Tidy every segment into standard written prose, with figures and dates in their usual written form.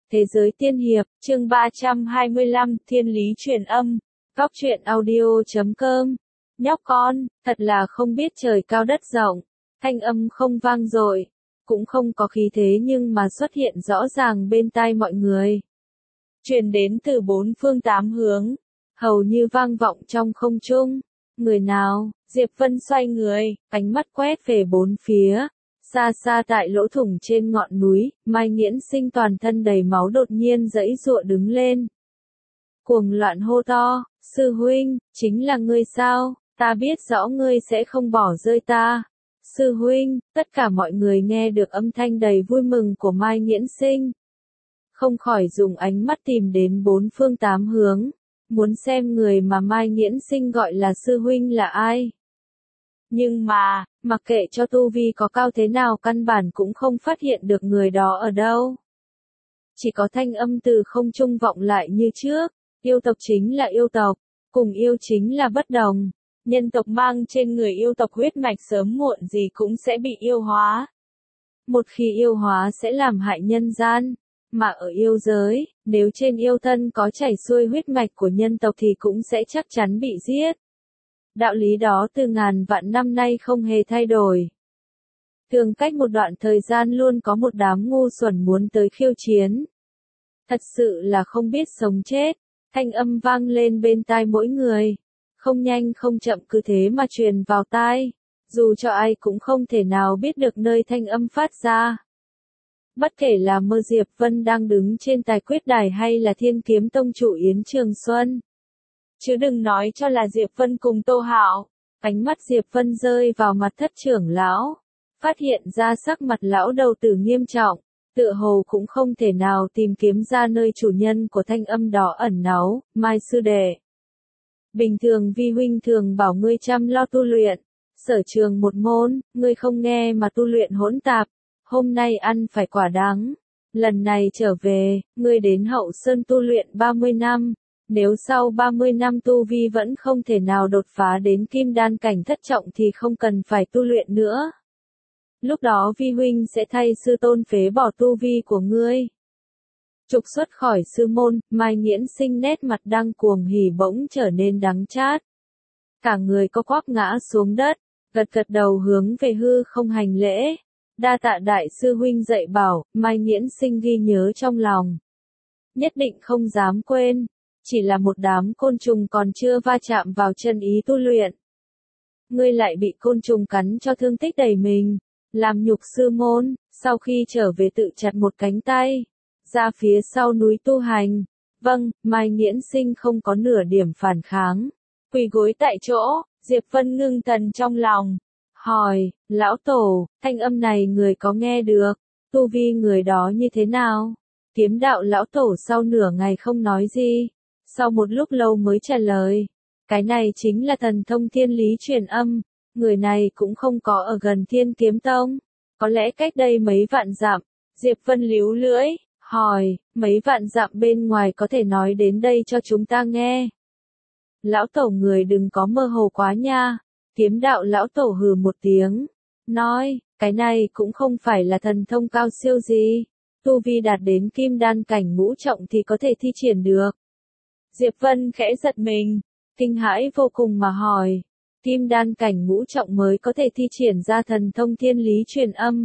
Thế giới tiên hiệp, chương 325, Thiên lý truyền âm, Góc truyện audio.com. Nhóc con, thật là không biết trời cao đất rộng, thanh âm không vang dội, cũng không có khí thế nhưng mà xuất hiện rõ ràng bên tai mọi người. Truyền đến từ bốn phương tám hướng, hầu như vang vọng trong không trung. Người nào? Diệp Vân xoay người, ánh mắt quét về bốn phía. Xa xa tại lỗ thủng trên ngọn núi, Mai Nghiễn Sinh toàn thân đầy máu đột nhiên giãy giụa đứng lên. Cuồng loạn hô to, sư huynh, chính là ngươi sao, ta biết rõ ngươi sẽ không bỏ rơi ta. Sư huynh, tất cả mọi người nghe được âm thanh đầy vui mừng của Mai Nghiễn Sinh. Không khỏi dùng ánh mắt tìm đến bốn phương tám hướng, muốn xem người mà Mai Nghiễn Sinh gọi là sư huynh là ai. Nhưng mà, mặc kệ cho tu vi có cao thế nào căn bản cũng không phát hiện được người đó ở đâu. Chỉ có thanh âm từ không trung vọng lại như trước, yêu tộc chính là yêu tộc, cùng yêu chính là bất đồng. Nhân tộc mang trên người yêu tộc huyết mạch sớm muộn gì cũng sẽ bị yêu hóa. Một khi yêu hóa sẽ làm hại nhân gian, mà ở yêu giới, nếu trên yêu thân có chảy xuôi huyết mạch của nhân tộc thì cũng sẽ chắc chắn bị giết. Đạo lý đó từ ngàn vạn năm nay không hề thay đổi. Thường cách một đoạn thời gian luôn có một đám ngu xuẩn muốn tới khiêu chiến. Thật sự là không biết sống chết, thanh âm vang lên bên tai mỗi người. Không nhanh không chậm cứ thế mà truyền vào tai, dù cho ai cũng không thể nào biết được nơi thanh âm phát ra. Bất kể là Mơ Diệp Vân đang đứng trên tài quyết đài hay là Thiên Kiếm Tông chủ Yến Trường Xuân. Chứ đừng nói cho là Diệp Vân cùng Tô Hạo. Ánh mắt Diệp Vân rơi vào mặt Thất trưởng lão, phát hiện ra sắc mặt lão đầu tử nghiêm trọng, tựa hồ cũng không thể nào tìm kiếm ra nơi chủ nhân của thanh âm đó ẩn náu. Mai sư đệ, bình thường vi huynh thường bảo ngươi chăm lo tu luyện, sở trường một môn, ngươi không nghe mà tu luyện hỗn tạp, hôm nay ăn phải quả đắng. Lần này trở về, ngươi đến Hậu Sơn tu luyện 30 năm. Nếu sau 30 năm tu vi vẫn không thể nào đột phá đến kim đan cảnh thất trọng thì không cần phải tu luyện nữa. Lúc đó vi huynh sẽ thay sư tôn phế bỏ tu vi của ngươi. Trục xuất khỏi sư môn, Mai Nghiễn Sinh nét mặt đang cuồng hỉ bỗng trở nên đắng chát. Cả người co quắp ngã xuống đất, gật gật đầu hướng về hư không hành lễ. Đa tạ đại sư huynh dạy bảo, Mai Nghiễn Sinh ghi nhớ trong lòng. Nhất định không dám quên. Chỉ là một đám côn trùng còn chưa va chạm vào chân ý tu luyện. Ngươi lại bị côn trùng cắn cho thương tích đầy mình, làm nhục sư môn, sau khi trở về tự chặt một cánh tay, ra phía sau núi tu hành. Vâng, Mai Nghiễn Sinh không có nửa điểm phản kháng, quỳ gối tại chỗ. Diệp Vân ngưng thần trong lòng, hỏi, lão tổ, thanh âm này người có nghe được, tu vi người đó như thế nào? Kiếm đạo lão tổ sau nửa ngày không nói gì. Sau một lúc lâu mới trả lời, cái này chính là thần thông thiên lý truyền âm, người này cũng không có ở gần Thiên Kiếm Tông, có lẽ cách đây mấy vạn dặm. Diệp Vân líu lưỡi, hỏi, mấy vạn dặm bên ngoài có thể nói đến đây cho chúng ta nghe. Lão tổ người đừng có mơ hồ quá nha. Kiếm đạo lão tổ hừ một tiếng, nói, cái này cũng không phải là thần thông cao siêu gì, tu vi đạt đến kim đan cảnh ngũ trọng thì có thể thi triển được. Diệp Vân khẽ giật mình, kinh hãi vô cùng mà hỏi, kim đan cảnh ngũ trọng mới có thể thi triển ra thần thông thiên lý truyền âm.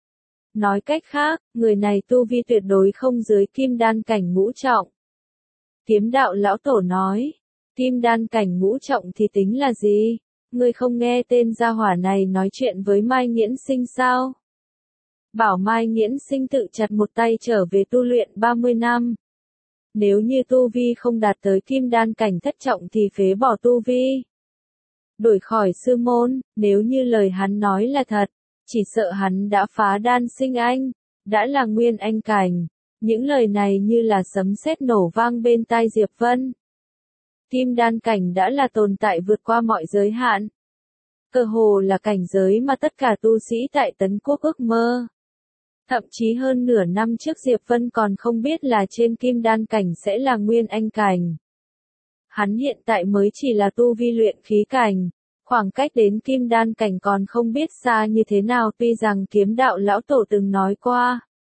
Nói cách khác, người này tu vi tuyệt đối không dưới kim đan cảnh ngũ trọng. Kiếm đạo lão tổ nói, kim đan cảnh ngũ trọng thì tính là gì? Ngươi không nghe tên gia hỏa này nói chuyện với Mai Nghiễn Sinh sao? Bảo Mai Nghiễn Sinh tự chặt một tay trở về tu luyện 30 năm. Nếu như tu vi không đạt tới kim đan cảnh thất trọng thì phế bỏ tu vi. Đổi khỏi sư môn, nếu như lời hắn nói là thật, chỉ sợ hắn đã phá đan sinh anh, đã là nguyên anh cảnh. Những lời này như là sấm sét nổ vang bên tai Diệp Vân. Kim đan cảnh đã là tồn tại vượt qua mọi giới hạn. Cơ hồ là cảnh giới mà tất cả tu sĩ tại Tấn Quốc ước mơ. Thậm chí hơn nửa năm trước Diệp Vân còn không biết là trên kim đan cảnh sẽ là nguyên anh cảnh. Hắn hiện tại mới chỉ là tu vi luyện khí cảnh, khoảng cách đến kim đan cảnh còn không biết xa như thế nào tuy rằng kiếm đạo lão tổ từng nói qua.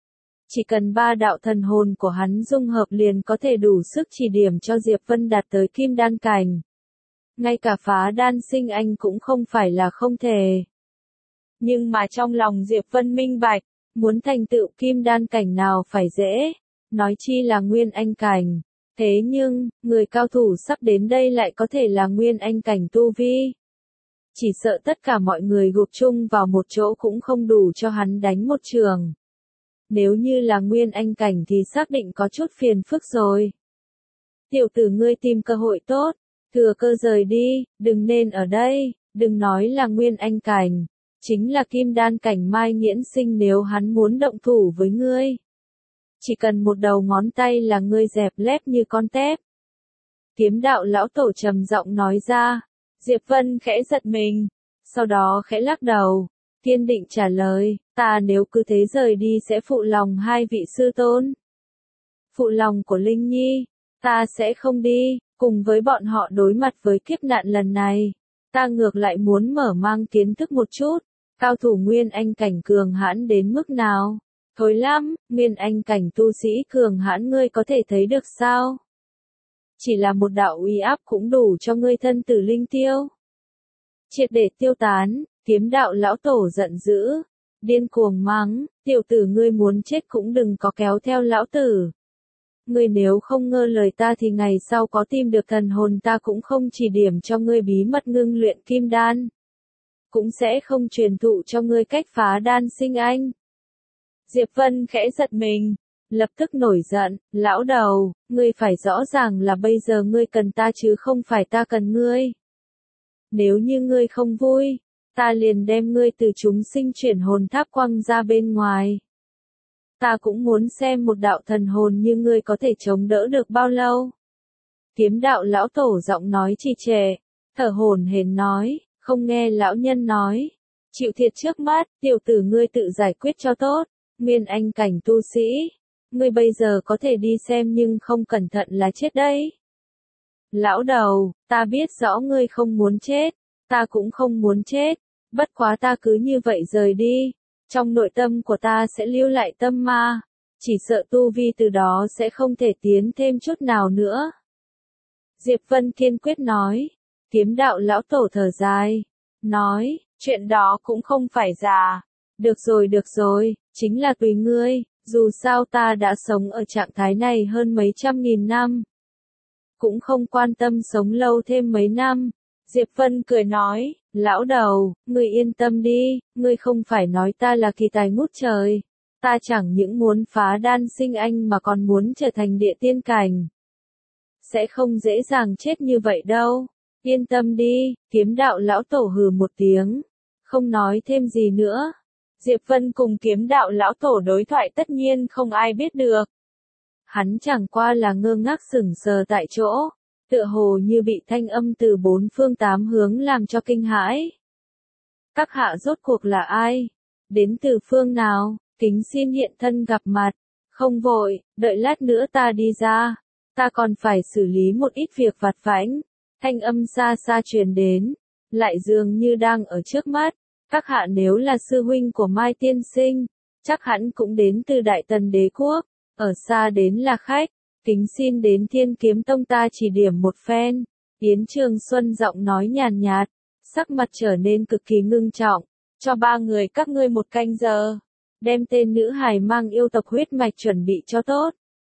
Chỉ cần 3 đạo thần hồn của hắn dung hợp liền có thể đủ sức chỉ điểm cho Diệp Vân đạt tới kim đan cảnh. Ngay cả phá đan sinh anh cũng không phải là không thể. Nhưng mà trong lòng Diệp Vân minh bạch, muốn thành tựu kim đan cảnh nào phải dễ, nói chi là nguyên anh cảnh. Thế nhưng, người cao thủ sắp đến đây lại có thể là nguyên anh cảnh tu vi. Chỉ sợ tất cả mọi người gộp chung vào một chỗ cũng không đủ cho hắn đánh một trường. Nếu như là nguyên anh cảnh thì xác định có chút phiền phức rồi. Tiểu tử ngươi tìm cơ hội tốt, thừa cơ rời đi, đừng nên ở đây, đừng nói là nguyên anh cảnh. Chính là kim đan cảnh Mai Nghiễn Sinh nếu hắn muốn động thủ với ngươi. Chỉ cần một đầu ngón tay là ngươi dẹp lép như con tép. Kiếm đạo lão tổ trầm giọng nói ra. Diệp Vân khẽ giật mình, sau đó khẽ lắc đầu, kiên định trả lời, ta nếu cứ thế rời đi sẽ phụ lòng hai vị sư tôn. Phụ lòng của Linh Nhi, ta sẽ không đi, cùng với bọn họ đối mặt với kiếp nạn lần này. Ta ngược lại muốn mở mang kiến thức một chút, cao thủ nguyên anh cảnh cường hãn đến mức nào. Thối lắm, nguyên anh cảnh tu sĩ cường hãn ngươi có thể thấy được sao? Chỉ là một đạo uy áp cũng đủ cho ngươi thân tử linh tiêu. Triệt để tiêu tán, kiếm đạo lão tổ giận dữ, điên cuồng mắng, tiểu tử ngươi muốn chết cũng đừng có kéo theo lão tử. Ngươi nếu không ngơ lời ta thì ngày sau có tìm được thần hồn ta cũng không chỉ điểm cho ngươi bí mật ngưng luyện kim đan. Cũng sẽ không truyền thụ cho ngươi cách phá đan sinh anh. Diệp Vân khẽ giật mình, lập tức nổi giận, lão đầu, ngươi phải rõ ràng là bây giờ ngươi cần ta chứ không phải ta cần ngươi. Nếu như ngươi không vui, ta liền đem ngươi từ chúng sinh chuyển hồn tháp quăng ra bên ngoài. Ta cũng muốn xem một đạo thần hồn như ngươi có thể chống đỡ được bao lâu. Kiếm đạo lão tổ giọng nói trì trệ, thở hổn hển nói, không nghe lão nhân nói. Chịu thiệt trước mắt, tiểu tử ngươi tự giải quyết cho tốt, nguyên anh cảnh tu sĩ. Ngươi bây giờ có thể đi xem nhưng không cẩn thận là chết đấy. Lão đầu, ta biết rõ ngươi không muốn chết, ta cũng không muốn chết, bất quá ta cứ như vậy rời đi, trong nội tâm của ta sẽ lưu lại tâm ma, chỉ sợ tu vi từ đó sẽ không thể tiến thêm chút nào nữa. Diệp Vân kiên quyết nói, kiếm đạo lão tổ thở dài, nói, chuyện đó cũng không phải già, được rồi, chính là tùy ngươi. Dù sao ta đã sống ở trạng thái này hơn mấy trăm nghìn năm. Cũng không quan tâm sống lâu thêm mấy năm. Diệp Vân cười nói, lão đầu, ngươi yên tâm đi, ngươi không phải nói ta là kỳ tài ngút trời. Ta chẳng những muốn phá đan sinh anh mà còn muốn trở thành địa tiên cảnh. Sẽ không dễ dàng chết như vậy đâu. Yên tâm đi, kiếm đạo lão tổ hừ một tiếng. Không nói thêm gì nữa. Diệp Vân cùng kiếm đạo lão tổ đối thoại tất nhiên không ai biết được. Hắn chẳng qua là ngơ ngác sững sờ tại chỗ, tựa hồ như bị thanh âm từ bốn phương tám hướng làm cho kinh hãi. Các hạ rốt cuộc là ai? Đến từ phương nào? Kính xin hiện thân gặp mặt. Không vội, đợi lát nữa ta đi ra. Ta còn phải xử lý một ít việc vặt vãnh. Thanh âm xa xa truyền đến, lại dường như đang ở trước mắt. Các hạ nếu là sư huynh của Mai Tiên Sinh, chắc hẳn cũng đến từ Đại Tần Đế Quốc, ở xa đến là khách, kính xin đến Thiên Kiếm Tông ta chỉ điểm một phen. Yến Trường Xuân giọng nói nhàn nhạt, sắc mặt trở nên cực kỳ ngưng trọng, cho 3 người các ngươi 1 canh giờ, đem tên nữ hài mang yêu tộc huyết mạch chuẩn bị cho tốt.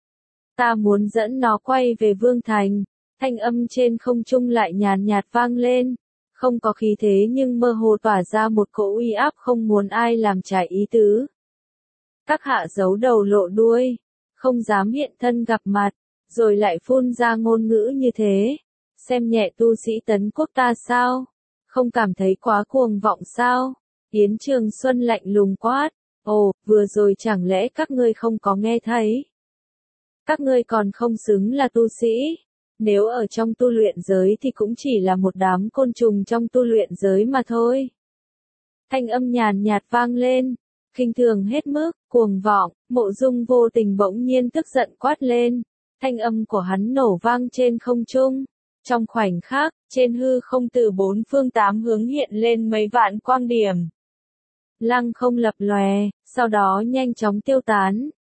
Ta muốn dẫn nó quay về Vương Thành, thanh âm trên không trung lại nhàn nhạt vang lên. Không có khí thế nhưng mơ hồ tỏa ra một cỗ uy áp không muốn ai làm trái ý tứ. Các hạ giấu đầu lộ đuôi, không dám hiện thân gặp mặt, rồi lại phun ra ngôn ngữ như thế. Xem nhẹ tu sĩ Tấn Quốc ta sao? Không cảm thấy quá cuồng vọng sao? Yến Trường Xuân lạnh lùng quát. Ồ, vừa rồi chẳng lẽ các ngươi không có nghe thấy? Các ngươi còn không xứng là tu sĩ. Nếu ở trong tu luyện giới thì cũng chỉ là một đám côn trùng trong tu luyện giới mà thôi. Thanh âm nhàn nhạt vang lên, khinh thường hết mức, cuồng vọng, Mộ Dung vô tình bỗng nhiên tức giận quát lên. Thanh âm của hắn nổ vang trên không trung. Trong khoảnh khắc, trên hư không từ 4 phương 8 hướng hiện lên mấy vạn quang điểm. Lăng không lập lòe, sau đó nhanh chóng tiêu tán.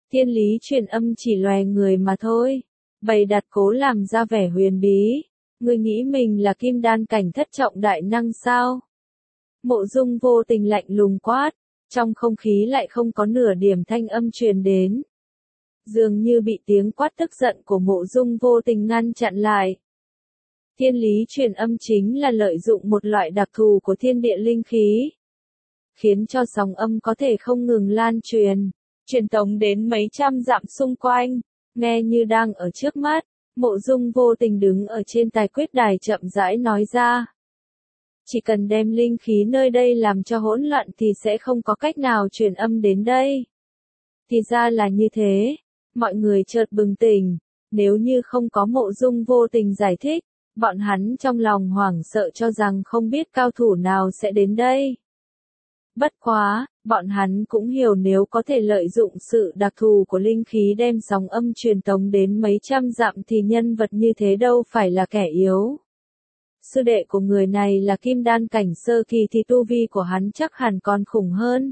Thiên lý truyền âm chỉ loè người mà thôi. Bày đặt cố làm ra vẻ huyền bí. Ngươi nghĩ mình là kim đan cảnh thất trọng đại năng sao? Mộ Dung vô tình lạnh lùng quát. Trong không khí lại không có nửa điểm thanh âm truyền đến. Dường như bị tiếng quát tức giận của Mộ Dung vô tình ngăn chặn lại. Thiên lý truyền âm chính là lợi dụng một loại đặc thù của thiên địa linh khí, khiến cho sóng âm có thể không ngừng lan truyền tống đến mấy trăm dặm xung quanh, nghe như đang ở trước mắt. Mộ Dung vô tình đứng ở trên tài quyết đài chậm rãi nói ra. Chỉ cần đem linh khí nơi đây làm cho hỗn loạn thì sẽ không có cách nào truyền âm đến đây. Thì ra là như thế, mọi người chợt bừng tỉnh, nếu như không có Mộ Dung vô tình giải thích, bọn hắn trong lòng hoảng sợ cho rằng không biết cao thủ nào sẽ đến đây. Bất quá, bọn hắn cũng hiểu nếu có thể lợi dụng sự đặc thù của linh khí đem sóng âm truyền tống đến mấy trăm dặm thì nhân vật như thế đâu phải là kẻ yếu. Sư đệ của người này là kim đan cảnh sơ kỳ thì tu vi của hắn chắc hẳn còn khủng hơn.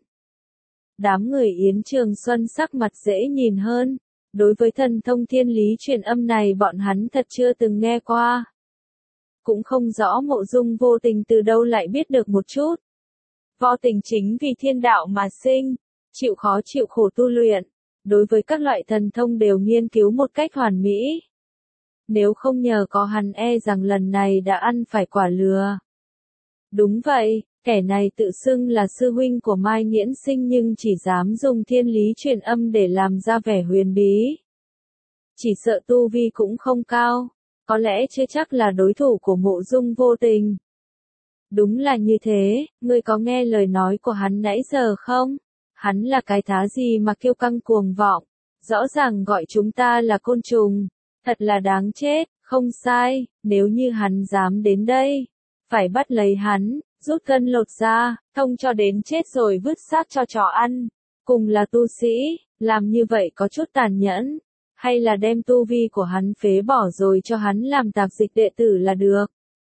Đám người Yến Trường Xuân sắc mặt dễ nhìn hơn. Đối với thần thông thiên lý truyền âm này bọn hắn thật chưa từng nghe qua. Cũng không rõ Mộ Dung vô tình từ đâu lại biết được một chút. Vô tình chính vì thiên đạo mà sinh, chịu khó chịu khổ tu luyện, đối với các loại thần thông đều nghiên cứu một cách hoàn mỹ. Nếu không nhờ có hắn e rằng lần này đã ăn phải quả lừa. Đúng vậy, kẻ này tự xưng là sư huynh của Mai Nghiễn Sinh nhưng chỉ dám dùng thiên lý truyền âm để làm ra vẻ huyền bí. Chỉ sợ tu vi cũng không cao, có lẽ chưa chắc là đối thủ của Mộ Dung vô tình. Đúng là như thế, ngươi có nghe lời nói của hắn nãy giờ không? Hắn là cái thá gì mà kiêu căng cuồng vọng, rõ ràng gọi chúng ta là côn trùng, thật là đáng chết, không sai, nếu như hắn dám đến đây, phải bắt lấy hắn, rút gân lột da, thông cho đến chết rồi vứt xác cho chó ăn. Cùng là tu sĩ, làm như vậy có chút tàn nhẫn, hay là đem tu vi của hắn phế bỏ rồi cho hắn làm tạp dịch đệ tử là được.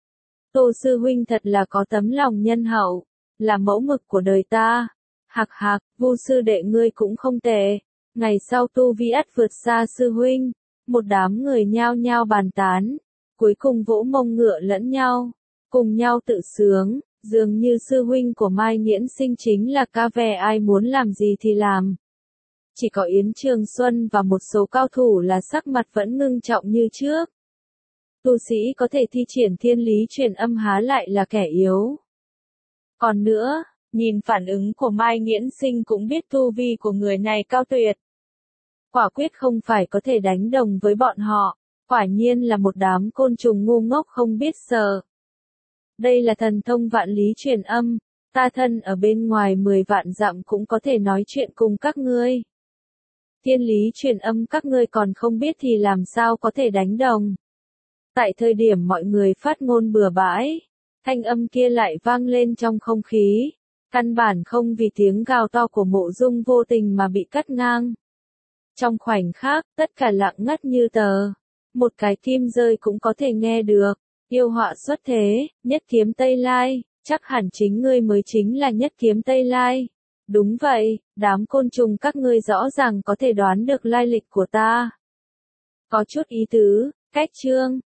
Tô sư huynh thật là có tấm lòng nhân hậu, là mẫu mực của đời ta. Hạc hạc, Vu sư đệ ngươi cũng không tệ. Ngày sau tu vi ắt vượt xa sư huynh. Một đám người nhao nhao bàn tán, cuối cùng vỗ mông ngựa lẫn nhau, cùng nhau tự sướng, dường như sư huynh của Mai Nghiễn Sinh chính là ca ve ai muốn làm gì thì làm. Chỉ có Yến Trường Xuân và một số cao thủ là sắc mặt vẫn ngưng trọng như trước. Tu sĩ có thể thi triển thiên lý truyền âm há lại là kẻ yếu. Còn nữa, nhìn phản ứng của Mai Nghiễn Sinh cũng biết tu vi của người này cao tuyệt. Quả quyết không phải có thể đánh đồng với bọn họ, quả nhiên là một đám côn trùng ngu ngốc không biết sợ. Đây là thần thông vạn lý truyền âm, ta thân ở bên ngoài 10 vạn dặm cũng có thể nói chuyện cùng các ngươi. Thiên lý truyền âm các ngươi còn không biết thì làm sao có thể đánh đồng. Tại thời điểm mọi người phát ngôn bừa bãi, thanh âm kia lại vang lên trong không khí, căn bản không vì tiếng gào to của Mộ Dung vô tình mà bị cắt ngang. Trong khoảnh khắc, tất cả lặng ngắt như tờ, một cái kim rơi cũng có thể nghe được, yêu họa xuất thế, nhất kiếm Tây Lai, chắc hẳn chính ngươi mới chính là nhất kiếm Tây Lai. Đúng vậy, đám côn trùng các ngươi rõ ràng có thể đoán được lai lịch của ta. Có chút ý tứ, cách chương.